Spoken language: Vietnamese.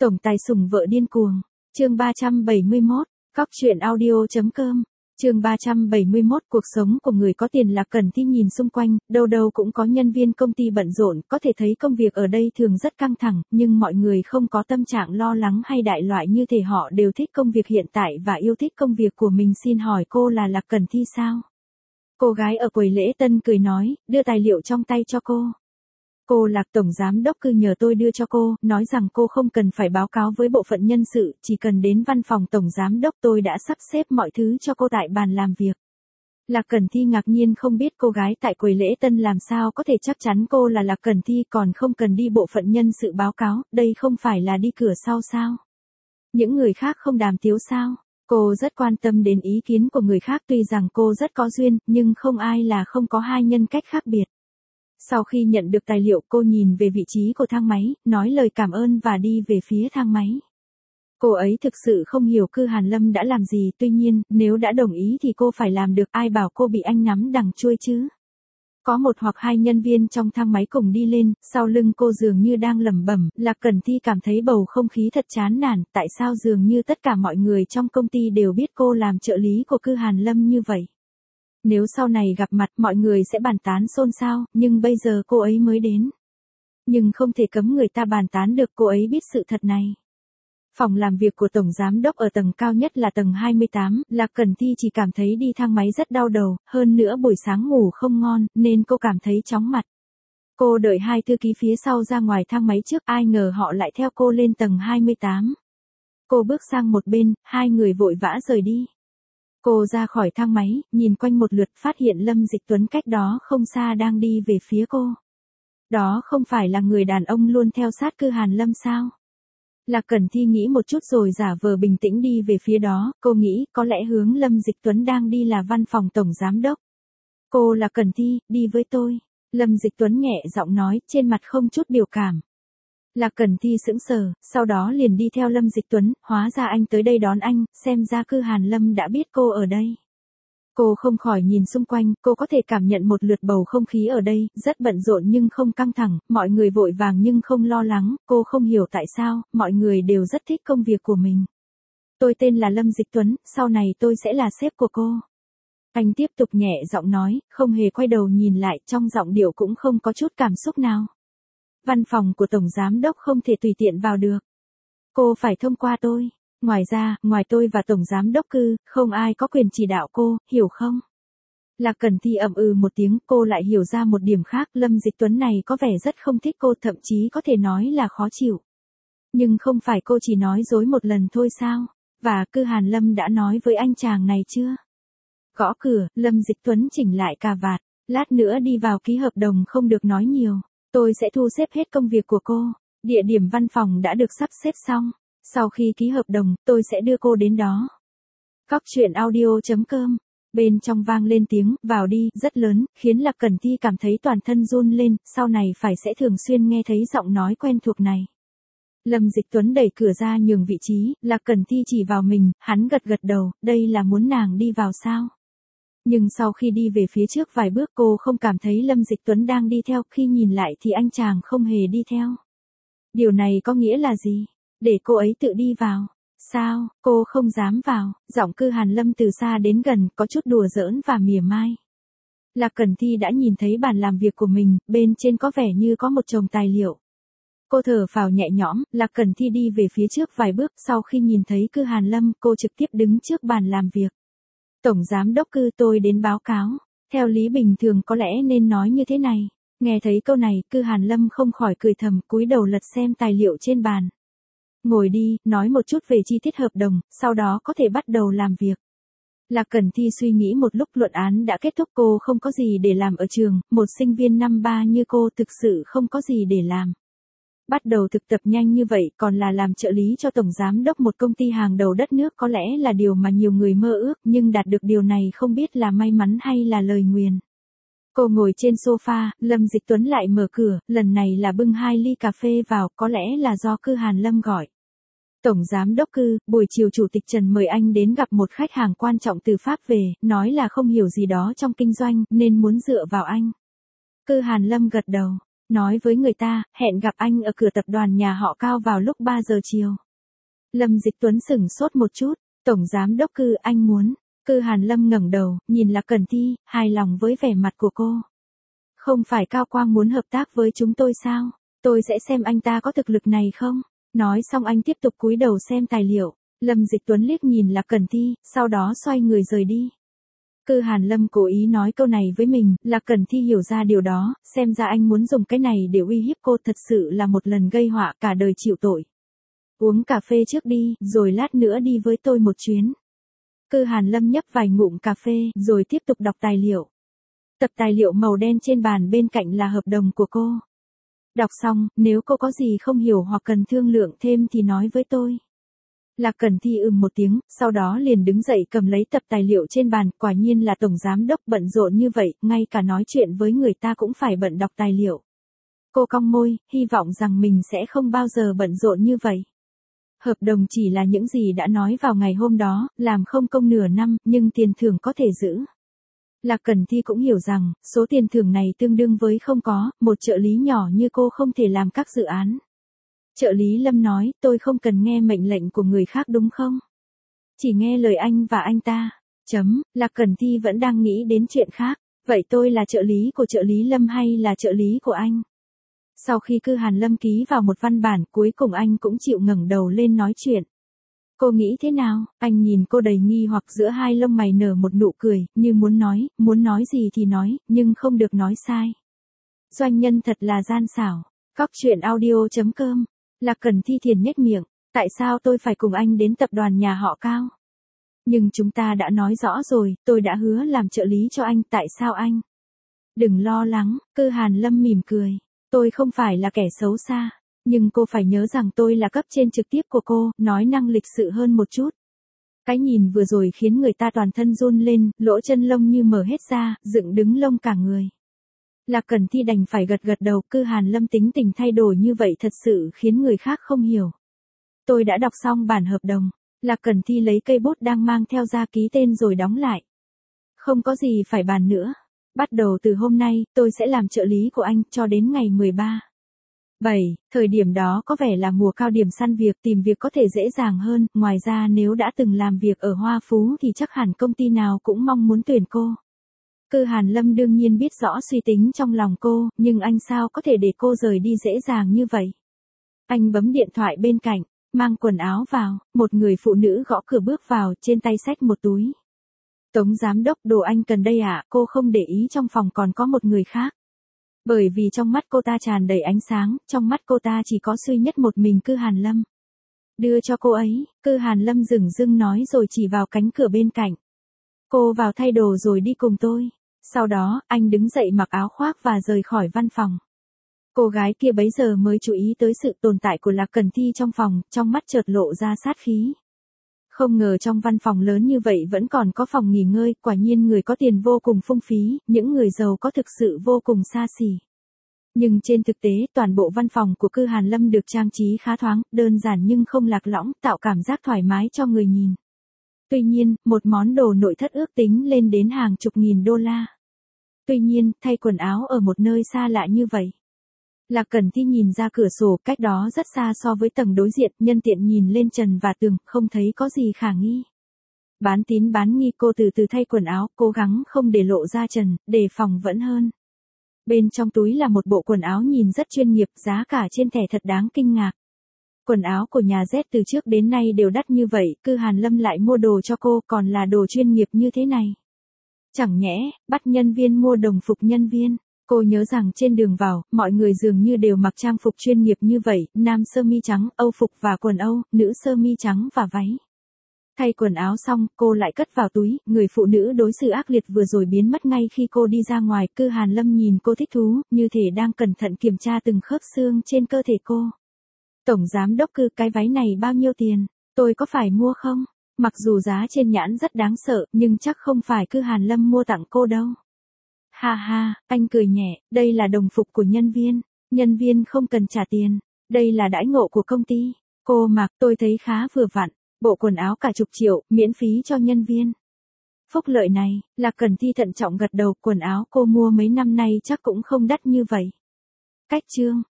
Tổng tài sủng vợ điên cuồng. Chương 371, Cóc truyện audio.com. Chương 371, cuộc sống của người có tiền là Cẩn Thi nhìn xung quanh, đâu đâu cũng có nhân viên công ty bận rộn, có thể thấy công việc ở đây thường rất căng thẳng, nhưng mọi người không có tâm trạng lo lắng hay đại loại như thể họ đều thích công việc hiện tại và yêu thích công việc của mình. Xin hỏi cô là Lạc Cẩn Thi sao? Cô gái ở quầy lễ tân cười nói, đưa tài liệu trong tay cho cô. Cô Lạc tổng giám đốc cư nhờ tôi đưa cho cô, nói rằng cô không cần phải báo cáo với bộ phận nhân sự, chỉ cần đến văn phòng tổng giám đốc tôi đã sắp xếp mọi thứ cho cô tại bàn làm việc. Lạc Cẩn Thi ngạc nhiên không biết cô gái tại quầy lễ tân làm sao có thể chắc chắn cô là Lạc Cẩn Thi còn không cần đi bộ phận nhân sự báo cáo, đây không phải là đi cửa sau sao? Những người khác không đàm tiếu sao? Cô rất quan tâm đến ý kiến của người khác, tuy rằng cô rất có duyên, nhưng không ai là không có hai nhân cách khác biệt. Sau khi nhận được tài liệu, cô nhìn về vị trí của thang máy, nói lời cảm ơn và đi về phía thang máy. Cô ấy thực sự không hiểu Cư Hàn Lâm đã làm gì, tuy nhiên, nếu đã đồng ý thì cô phải làm được, ai bảo cô bị anh nắm đằng chuôi chứ. Có một hoặc hai nhân viên trong thang máy cùng đi lên, sau lưng cô dường như đang lẩm bẩm, Lạc Cẩn Thi cảm thấy bầu không khí thật chán nản, tại sao dường như tất cả mọi người trong công ty đều biết cô làm trợ lý của Cư Hàn Lâm như vậy. Nếu sau này gặp mặt mọi người sẽ bàn tán xôn xao, nhưng bây giờ cô ấy mới đến. Nhưng không thể cấm người ta bàn tán được, cô ấy biết sự thật này. Phòng làm việc của Tổng Giám đốc ở tầng cao nhất là tầng 28, Lạc Cẩn Thi chỉ cảm thấy đi thang máy rất đau đầu, hơn nữa buổi sáng ngủ không ngon, nên cô cảm thấy chóng mặt. Cô đợi hai thư ký phía sau ra ngoài thang máy trước, ai ngờ họ lại theo cô lên tầng 28. Cô bước sang một bên, hai người vội vã rời đi. Cô ra khỏi thang máy, nhìn quanh một lượt, phát hiện Lâm Dịch Tuấn cách đó không xa đang đi về phía cô. Đó không phải là người đàn ông luôn theo sát Cư Hàn Lâm sao? Lạc Cẩn Thi nghĩ một chút rồi giả vờ bình tĩnh đi về phía đó, cô nghĩ có lẽ hướng Lâm Dịch Tuấn đang đi là văn phòng tổng giám đốc. Cô Lạc Cẩn Thi, đi với tôi. Lâm Dịch Tuấn nhẹ giọng nói, trên mặt không chút biểu cảm. Lạc Cẩn Thi sững sờ, sau đó liền đi theo Lâm Dịch Tuấn, hóa ra anh tới đây đón anh, xem ra Cư Hàn Lâm đã biết cô ở đây. Cô không khỏi nhìn xung quanh, cô có thể cảm nhận một lượt bầu không khí ở đây, rất bận rộn nhưng không căng thẳng, mọi người vội vàng nhưng không lo lắng, cô không hiểu tại sao, mọi người đều rất thích công việc của mình. Tôi tên là Lâm Dịch Tuấn, sau này tôi sẽ là sếp của cô. Anh tiếp tục nhẹ giọng nói, không hề quay đầu nhìn lại, trong giọng điệu cũng không có chút cảm xúc nào. Văn phòng của Tổng Giám đốc không thể tùy tiện vào được. Cô phải thông qua tôi. Ngoài ra, ngoài tôi và Tổng Giám đốc Cư, không ai có quyền chỉ đạo cô, hiểu không? Lạc Cẩn Thi ậm ừ một tiếng, cô lại hiểu ra một điểm khác, Lâm Dịch Tuấn này có vẻ rất không thích cô, thậm chí có thể nói là khó chịu. Nhưng không phải cô chỉ nói dối một lần thôi sao? Và Cư Hàn Lâm đã nói với anh chàng này chưa? Gõ cửa, Lâm Dịch Tuấn chỉnh lại cà vạt, lát nữa đi vào ký hợp đồng, không được nói nhiều. Tôi sẽ thu xếp hết công việc của cô. Địa điểm văn phòng đã được sắp xếp xong. Sau khi ký hợp đồng, tôi sẽ đưa cô đến đó. Cóc truyện audio.com. Bên trong vang lên tiếng, vào đi, rất lớn, khiến Lạc Cẩn Thi cảm thấy toàn thân run lên, sau này phải sẽ thường xuyên nghe thấy giọng nói quen thuộc này. Lâm Dịch Tuấn đẩy cửa ra nhường vị trí, Lạc Cẩn Thi chỉ vào mình, hắn gật gật đầu, đây là muốn nàng đi vào sao? Nhưng sau khi đi về phía trước vài bước cô không cảm thấy Lâm Dịch Tuấn đang đi theo, khi nhìn lại thì anh chàng không hề đi theo. Điều này có nghĩa là gì? Để cô ấy tự đi vào. Sao, cô không dám vào? Giọng Cư Hàn Lâm từ xa đến gần, có chút đùa giỡn và mỉa mai. Lạc Cẩn Thi đã nhìn thấy bàn làm việc của mình, bên trên có vẻ như có một chồng tài liệu. Cô thở phào nhẹ nhõm, Lạc Cẩn Thi đi về phía trước vài bước, sau khi nhìn thấy Cư Hàn Lâm, cô trực tiếp đứng trước bàn làm việc. Tổng Giám đốc Cư, tôi đến báo cáo. Theo lý bình thường có lẽ nên nói như thế này. Nghe thấy câu này, Cư Hàn Lâm không khỏi cười thầm, cúi đầu lật xem tài liệu trên bàn. Ngồi đi, nói một chút về chi tiết hợp đồng, sau đó có thể bắt đầu làm việc. Lạc Cẩn Thi suy nghĩ một lúc, luận án đã kết thúc, cô không có gì để làm ở trường, một sinh viên năm 3 như cô thực sự không có gì để làm. Bắt đầu thực tập nhanh như vậy còn là làm trợ lý cho Tổng Giám đốc một công ty hàng đầu đất nước, có lẽ là điều mà nhiều người mơ ước, nhưng đạt được điều này không biết là may mắn hay là lời nguyền. Cô ngồi trên sofa, Lâm Dịch Tuấn lại mở cửa, lần này là bưng 2 ly cà phê vào, có lẽ là do Cư Hàn Lâm gọi. Tổng Giám đốc Cư, buổi chiều Chủ tịch Trần mời anh đến gặp một khách hàng quan trọng từ Pháp về, nói là không hiểu gì đó trong kinh doanh, nên muốn dựa vào anh. Cư Hàn Lâm gật đầu. Nói với người ta, hẹn gặp anh ở cửa tập đoàn nhà họ Cao vào lúc 3 giờ chiều. Lâm Dịch Tuấn sửng sốt một chút, Tổng Giám Đốc Cư anh muốn. Cư Hàn Lâm ngẩng đầu, nhìn Lạc Cẩn Thi, hài lòng với vẻ mặt của cô. Không phải Cao Quang muốn hợp tác với chúng tôi sao? Tôi sẽ xem anh ta có thực lực này không? Nói xong anh tiếp tục cúi đầu xem tài liệu. Lâm Dịch Tuấn liếc nhìn Lạc Cẩn Thi, sau đó xoay người rời đi. Cư Hàn Lâm cố ý nói câu này với mình, Lạc Cẩn Thi hiểu ra điều đó, xem ra anh muốn dùng cái này để uy hiếp cô, thật sự là một lần gây họa, cả đời chịu tội. Uống cà phê trước đi, rồi lát nữa đi với tôi một chuyến. Cư Hàn Lâm nhấp vài ngụm cà phê, rồi tiếp tục đọc tài liệu. Tập tài liệu màu đen trên bàn bên cạnh là hợp đồng của cô. Đọc xong, nếu cô có gì không hiểu hoặc cần thương lượng thêm thì nói với tôi. Lạc Cẩn Thi một tiếng, sau đó liền đứng dậy cầm lấy tập tài liệu trên bàn, quả nhiên là Tổng Giám Đốc bận rộn như vậy, ngay cả nói chuyện với người ta cũng phải bận đọc tài liệu. Cô cong môi, hy vọng rằng mình sẽ không bao giờ bận rộn như vậy. Hợp đồng chỉ là những gì đã nói vào ngày hôm đó, làm không công nửa năm, nhưng tiền thưởng có thể giữ. Lạc Cẩn Thi cũng hiểu rằng, số tiền thưởng này tương đương với không có, một trợ lý nhỏ như cô không thể làm các dự án. Trợ lý Lâm nói, tôi không cần nghe mệnh lệnh của người khác đúng không? Chỉ nghe lời anh và anh ta. Lạc Cẩn Thi vẫn đang nghĩ đến chuyện khác. Vậy tôi là trợ lý của trợ lý Lâm hay là trợ lý của anh? Sau khi Cư Hàn Lâm ký vào một văn bản, cuối cùng anh cũng chịu ngẩng đầu lên nói chuyện. Cô nghĩ thế nào? Anh nhìn cô đầy nghi hoặc, giữa hai lông mày nở một nụ cười, như muốn nói gì thì nói, nhưng không được nói sai. Doanh nhân thật là gian xảo. Cóc truyện audio.com. Lạc Cẩn Thi thiền nhếch miệng. Tại sao tôi phải cùng anh đến tập đoàn nhà họ Cao? Nhưng chúng ta đã nói rõ rồi, tôi đã hứa làm trợ lý cho anh, tại sao anh? Đừng lo lắng, Cư Hàn Lâm mỉm cười. Tôi không phải là kẻ xấu xa. Nhưng cô phải nhớ rằng tôi là cấp trên trực tiếp của cô, nói năng lịch sự hơn một chút. Cái nhìn vừa rồi khiến người ta toàn thân run lên, lỗ chân lông như mở hết ra, dựng đứng lông cả người. Lạc Cẩn Thi đành phải gật gật đầu, Cư Hàn Lâm tính tình thay đổi như vậy thật sự khiến người khác không hiểu. Tôi đã đọc xong bản hợp đồng. Lạc Cẩn Thi lấy cây bút đang mang theo ra ký tên rồi đóng lại. Không có gì phải bàn nữa. Bắt đầu từ hôm nay, tôi sẽ làm trợ lý của anh cho đến ngày 13/7. Thời điểm đó có vẻ là mùa cao điểm săn việc, tìm việc có thể dễ dàng hơn. Ngoài ra nếu đã từng làm việc ở Hoa Phú thì chắc hẳn công ty nào cũng mong muốn tuyển cô. Cư Hàn Lâm đương nhiên biết rõ suy tính trong lòng cô, nhưng anh sao có thể để cô rời đi dễ dàng như vậy. Anh bấm điện thoại bên cạnh, mang quần áo vào, một người phụ nữ gõ cửa bước vào, trên tay xách một túi. Tống Giám Đốc, đồ anh cần đây ạ, cô không để ý trong phòng còn có một người khác. Bởi vì trong mắt cô ta tràn đầy ánh sáng, trong mắt cô ta chỉ có duy nhất một mình Cư Hàn Lâm. Đưa cho cô ấy, Cư Hàn Lâm dửng dưng nói rồi chỉ vào cánh cửa bên cạnh. Cô vào thay đồ rồi đi cùng tôi. Sau đó, anh đứng dậy mặc áo khoác và rời khỏi văn phòng. Cô gái kia bấy giờ mới chú ý tới sự tồn tại của Lạc Cẩn Thi trong phòng, trong mắt chợt lộ ra sát khí. Không ngờ trong văn phòng lớn như vậy vẫn còn có phòng nghỉ ngơi, quả nhiên người có tiền vô cùng phung phí, những người giàu có thực sự vô cùng xa xỉ. Nhưng trên thực tế, toàn bộ văn phòng của Cư Hàn Lâm được trang trí khá thoáng, đơn giản nhưng không lạc lõng, tạo cảm giác thoải mái cho người nhìn. Tuy nhiên, một món đồ nội thất ước tính lên đến hàng chục nghìn đô la. Tuy nhiên, thay quần áo ở một nơi xa lạ như vậy. Lạc Cẩn Thi nhìn ra cửa sổ, cách đó rất xa so với tầng đối diện, nhân tiện nhìn lên trần và tường, không thấy có gì khả nghi. Bán tín bán nghi, cô từ từ thay quần áo, cố gắng không để lộ ra trần, đề phòng vẫn hơn. Bên trong túi là một bộ quần áo nhìn rất chuyên nghiệp, giá cả trên thẻ thật đáng kinh ngạc. Quần áo của nhà Z từ trước đến nay đều đắt như vậy, Cư Hàn Lâm lại mua đồ cho cô, còn là đồ chuyên nghiệp như thế này. Chẳng nhẽ, bắt nhân viên mua đồng phục nhân viên. Cô nhớ rằng trên đường vào, mọi người dường như đều mặc trang phục chuyên nghiệp như vậy, nam sơ mi trắng, Âu phục và quần Âu, nữ sơ mi trắng và váy. Thay quần áo xong, cô lại cất vào túi, người phụ nữ đối xử ác liệt vừa rồi biến mất ngay khi cô đi ra ngoài, Cư Hàn Lâm nhìn cô thích thú, như thể đang cẩn thận kiểm tra từng khớp xương trên cơ thể cô. Tổng Giám Đốc Cư, cái váy này bao nhiêu tiền? Tôi có phải mua không? Mặc dù giá trên nhãn rất đáng sợ, nhưng chắc không phải Cư Hàn Lâm mua tặng cô đâu. Ha ha, anh cười nhẹ, đây là đồng phục của nhân viên không cần trả tiền, đây là đãi ngộ của công ty. Cô mặc, tôi thấy khá vừa vặn, bộ quần áo cả chục triệu, miễn phí cho nhân viên. Phúc lợi này, Lạc Cẩn Thi thận trọng gật đầu, quần áo cô mua mấy năm nay chắc cũng không đắt như vậy. Cách chương